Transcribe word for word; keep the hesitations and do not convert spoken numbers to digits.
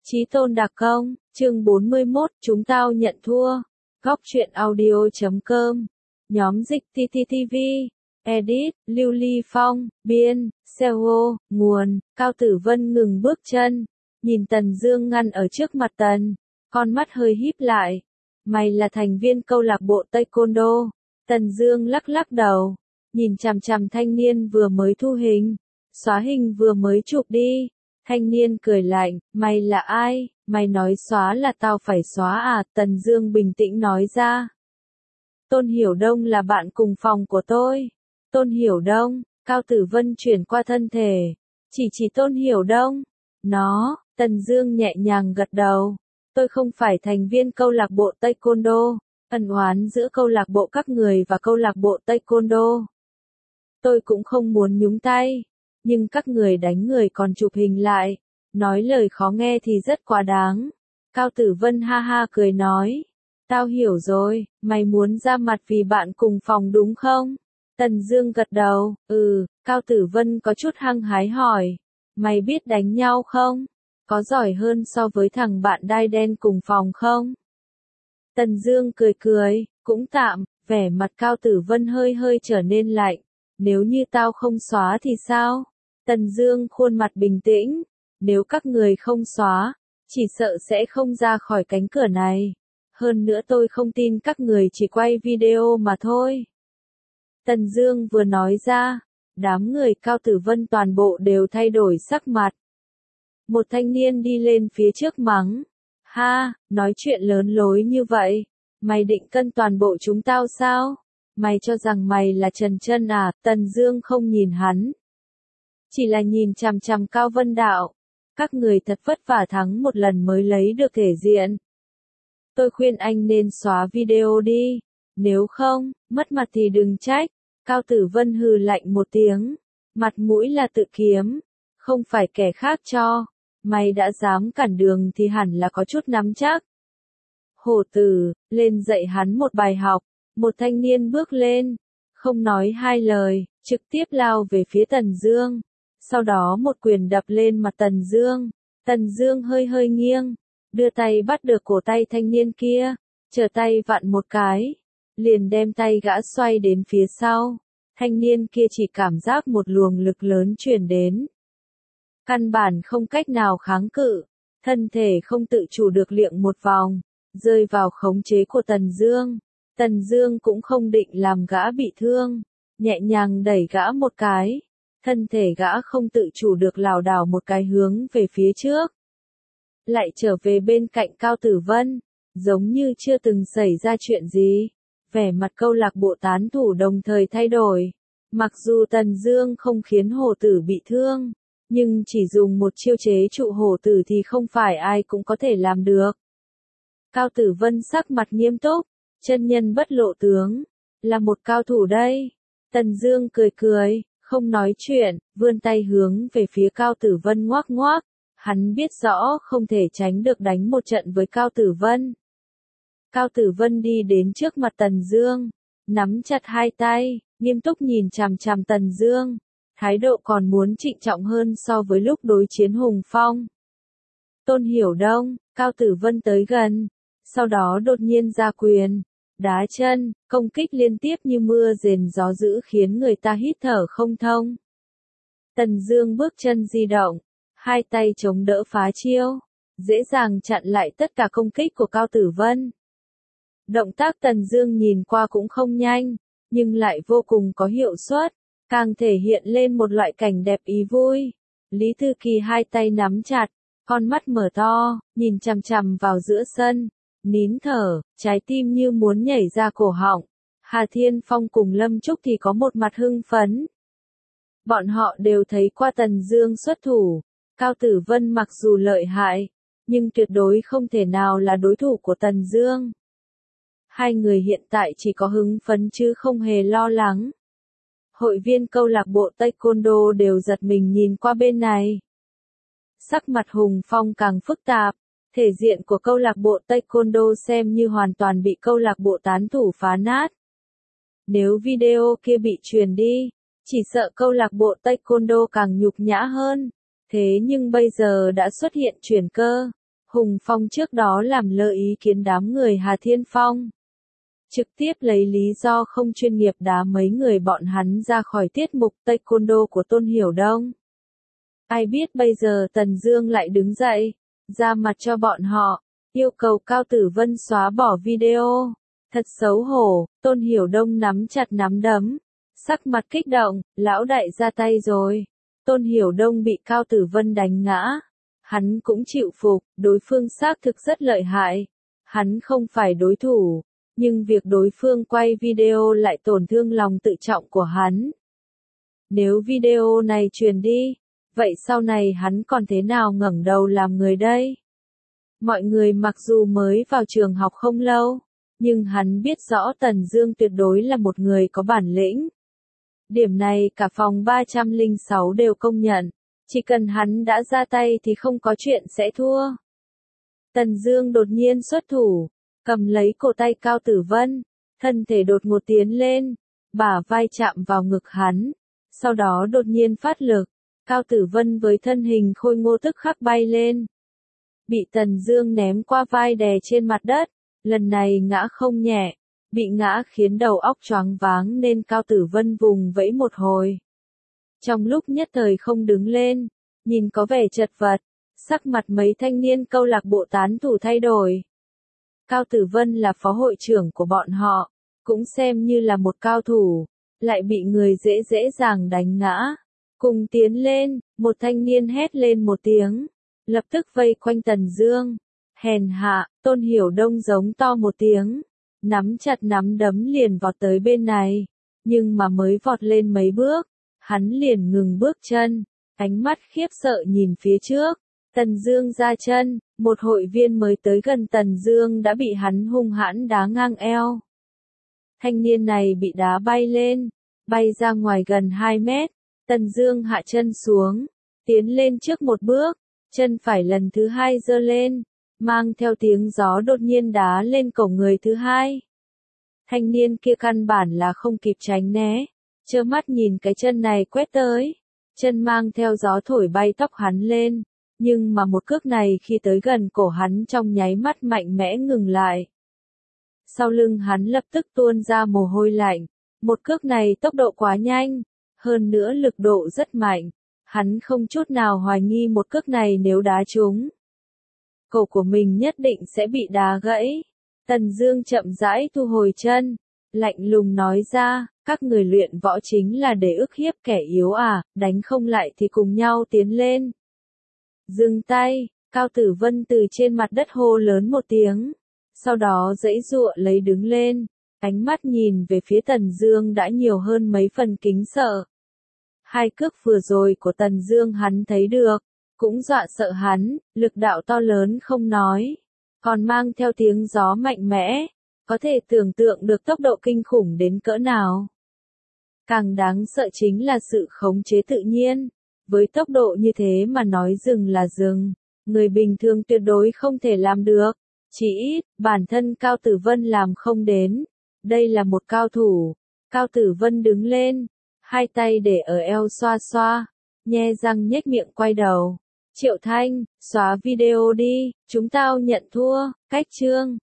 Chí tôn đặc công, chương bốn mươi mốt, chúng tao nhận thua. Góc truyện audio chấm com. Nhóm dịch tê tê tê vê. Edit, Lưu Ly Phong, biên, Seo, nguồn, Cao Tử Vân ngừng bước chân. Nhìn Tần Dương ngăn ở trước mặt Tần. Con mắt hơi híp lại. Mày là thành viên câu lạc bộ Taekwondo. Tần Dương lắc lắc đầu. Nhìn chằm chằm thanh niên vừa mới thu hình. Xóa hình vừa mới chụp đi. Thanh niên cười lạnh, mày là ai, mày nói xóa là tao phải xóa à, Tần Dương bình tĩnh nói ra. Tôn Hiểu Đông là bạn cùng phòng của tôi. Tôn Hiểu Đông, Cao Tử Vân chuyển qua thân thể. Chỉ chỉ Tôn Hiểu Đông. Nó, Tần Dương nhẹ nhàng gật đầu. Tôi không phải thành viên câu lạc bộ Taekwondo, ân oán giữa câu lạc bộ các người và câu lạc bộ Taekwondo. Tôi cũng không muốn nhúng tay. Nhưng các người đánh người còn chụp hình lại, nói lời khó nghe thì rất quá đáng. Cao Tử Vân ha ha cười nói, tao hiểu rồi, mày muốn ra mặt vì bạn cùng phòng đúng không? Tần Dương gật đầu, ừ, Cao Tử Vân có chút hăng hái hỏi, mày biết đánh nhau không? Có giỏi hơn so với thằng bạn đai đen cùng phòng không? Tần Dương cười cười, cũng tạm, vẻ mặt Cao Tử Vân hơi hơi trở nên lạnh, nếu như tao không xóa thì sao? Tần Dương khuôn mặt bình tĩnh, nếu các người không xóa, chỉ sợ sẽ không ra khỏi cánh cửa này. Hơn nữa tôi không tin các người chỉ quay video mà thôi. Tần Dương vừa nói ra, đám người Cao Tử Vân toàn bộ đều thay đổi sắc mặt. Một thanh niên đi lên phía trước mắng, ha, nói chuyện lớn lối như vậy, mày định cân toàn bộ chúng tao sao? Mày cho rằng mày là Trần Chân à? Tần Dương không nhìn hắn. Chỉ là nhìn chằm chằm Cao Vân Đạo. Các người thật vất vả thắng một lần mới lấy được thể diện. Tôi khuyên anh nên xóa video đi. Nếu không, mất mặt thì đừng trách. Cao Tử Vân hừ lạnh một tiếng. Mặt mũi là tự kiếm. Không phải kẻ khác cho. Mày đã dám cản đường thì hẳn là có chút nắm chắc. Hổ tử, lên dạy hắn một bài học. Một thanh niên bước lên. Không nói hai lời, trực tiếp lao về phía Tần Dương. Sau đó một quyền đập lên mặt Tần Dương. Tần Dương hơi hơi nghiêng, đưa tay bắt được cổ tay thanh niên kia, trở tay vặn một cái, liền đem tay gã xoay đến phía sau. Thanh niên kia chỉ cảm giác một luồng lực lớn truyền đến. Căn bản không cách nào kháng cự, thân thể không tự chủ được liệng một vòng, rơi vào khống chế của Tần Dương. Tần Dương cũng không định làm gã bị thương, nhẹ nhàng đẩy gã một cái. Thân thể gã không tự chủ được lảo đảo một cái hướng về phía trước. Lại trở về bên cạnh Cao Tử Vân, giống như chưa từng xảy ra chuyện gì. Vẻ mặt câu lạc bộ tán thủ đồng thời thay đổi. Mặc dù Tần Dương không khiến hổ tử bị thương, nhưng chỉ dùng một chiêu chế trụ hổ tử thì không phải ai cũng có thể làm được. Cao Tử Vân sắc mặt nghiêm túc, chân nhân bất lộ tướng, là một cao thủ đây. Tần Dương cười cười. Không nói chuyện, vươn tay hướng về phía Cao Tử Vân ngoác ngoác. Hắn biết rõ không thể tránh được đánh một trận với Cao Tử Vân. Cao Tử Vân đi đến trước mặt Tần Dương, nắm chặt hai tay, nghiêm túc nhìn chằm chằm Tần Dương. Thái độ còn muốn trịnh trọng hơn so với lúc đối chiến Hùng Phong. Tôn Hiểu Đông, Cao Tử Vân tới gần, sau đó đột nhiên ra quyền. Đá chân, công kích liên tiếp như mưa rền gió dữ khiến người ta hít thở không thông. Tần Dương bước chân di động, hai tay chống đỡ phá chiêu, dễ dàng chặn lại tất cả công kích của Cao Tử Vân. Động tác Tần Dương nhìn qua cũng không nhanh, nhưng lại vô cùng có hiệu suất, càng thể hiện lên một loại cảnh đẹp ý vui. Lý Thư Kỳ hai tay nắm chặt, con mắt mở to, nhìn chằm chằm vào giữa sân. Nín thở, trái tim như muốn nhảy ra cổ họng. Hà Thiên Phong cùng Lâm Trúc thì có một mặt hưng phấn. Bọn họ đều thấy qua Tần Dương xuất thủ. Cao Tử Vân mặc dù lợi hại, nhưng tuyệt đối không thể nào là đối thủ của Tần Dương. Hai người hiện tại chỉ có hứng phấn chứ không hề lo lắng. Hội viên câu lạc bộ Taekwondo đều giật mình nhìn qua bên này. Sắc mặt Hùng Phong càng phức tạp. Thể diện của câu lạc bộ Taekwondo xem như hoàn toàn bị câu lạc bộ tán thủ phá nát. Nếu video kia bị truyền đi, chỉ sợ câu lạc bộ Taekwondo càng nhục nhã hơn. Thế nhưng bây giờ đã xuất hiện chuyển cơ. Hùng Phong trước đó làm lơ ý kiến đám người Hà Thiên Phong. Trực tiếp lấy lý do không chuyên nghiệp đá mấy người bọn hắn ra khỏi tiết mục taekwondo của Tôn Hiểu Đông. Ai biết bây giờ Tần Dương lại đứng dậy, ra mặt cho bọn họ, yêu cầu Cao Tử Vân xóa bỏ video. Thật xấu hổ, Tôn Hiểu Đông nắm chặt nắm đấm, sắc mặt kích động, lão đại ra tay rồi. Tôn Hiểu Đông bị Cao Tử Vân đánh ngã. Hắn cũng chịu phục, đối phương xác thực rất lợi hại. Hắn không phải đối thủ, nhưng việc đối phương quay video lại tổn thương lòng tự trọng của hắn. Nếu video này truyền đi, vậy sau này hắn còn thế nào ngẩng đầu làm người đây? Mọi người mặc dù mới vào trường học không lâu, nhưng hắn biết rõ Tần Dương tuyệt đối là một người có bản lĩnh. Điểm này cả phòng ba trăm lẻ sáu đều công nhận, chỉ cần hắn đã ra tay thì không có chuyện sẽ thua. Tần Dương đột nhiên xuất thủ, cầm lấy cổ tay Cao Tử Vân, thân thể đột ngột tiến lên, bả vai chạm vào ngực hắn, sau đó đột nhiên phát lực, Cao Tử Vân với thân hình khôi ngô tức khắc bay lên. Bị Tần Dương ném qua vai đè trên mặt đất, lần này ngã không nhẹ, bị ngã khiến đầu óc choáng váng nên Cao Tử Vân vùng vẫy một hồi. Trong lúc nhất thời không đứng lên, nhìn có vẻ chật vật, sắc mặt mấy thanh niên câu lạc bộ tán thủ thay đổi. Cao Tử Vân là phó hội trưởng của bọn họ, cũng xem như là một cao thủ, lại bị người dễ dễ dàng đánh ngã. Cùng tiến lên, một thanh niên hét lên một tiếng, lập tức vây quanh Tần Dương. Hèn hạ, Tôn Hiểu Đông giống to một tiếng, nắm chặt nắm đấm liền vọt tới bên này, nhưng mà mới vọt lên mấy bước, hắn liền ngừng bước chân, ánh mắt khiếp sợ nhìn phía trước. Tần Dương ra chân, một hội viên mới tới gần Tần Dương đã bị hắn hung hãn đá ngang eo. Thanh niên này bị đá bay lên, bay ra ngoài gần hai mét, Tần Dương hạ chân xuống, tiến lên trước một bước, chân phải lần thứ hai giơ lên, mang theo tiếng gió đột nhiên đá lên cổ người thứ hai. Thanh niên kia căn bản là không kịp tránh né, trơ mắt nhìn cái chân này quét tới, chân mang theo gió thổi bay tóc hắn lên, nhưng mà một cước này khi tới gần cổ hắn trong nháy mắt mạnh mẽ ngừng lại. Sau lưng hắn lập tức tuôn ra mồ hôi lạnh, một cước này tốc độ quá nhanh, hơn nữa lực độ rất mạnh, hắn không chút nào hoài nghi một cước này nếu đá trúng, cổ của mình nhất định sẽ bị đá gãy. Tần Dương chậm rãi thu hồi chân, lạnh lùng nói ra, các người luyện võ chính là để ức hiếp kẻ yếu à, đánh không lại thì cùng nhau tiến lên. Dừng tay, Cao Tử Vân từ trên mặt đất hô lớn một tiếng, sau đó giãy giụa lấy đứng lên, ánh mắt nhìn về phía Tần Dương đã nhiều hơn mấy phần kính sợ. Hai cước vừa rồi của Tần Dương hắn thấy được, cũng dọa sợ hắn, lực đạo to lớn không nói, còn mang theo tiếng gió mạnh mẽ, có thể tưởng tượng được tốc độ kinh khủng đến cỡ nào. Càng đáng sợ chính là sự khống chế tự nhiên, với tốc độ như thế mà nói dừng là dừng, người bình thường tuyệt đối không thể làm được, chỉ ít, bản thân Cao Tử Vân làm không đến, đây là một cao thủ. Cao Tử Vân đứng lên, hai tay để ở eo xoa xoa, nhe răng nhếch miệng quay đầu. Triệu Thanh, xóa video đi, chúng tao nhận thua, cách chương.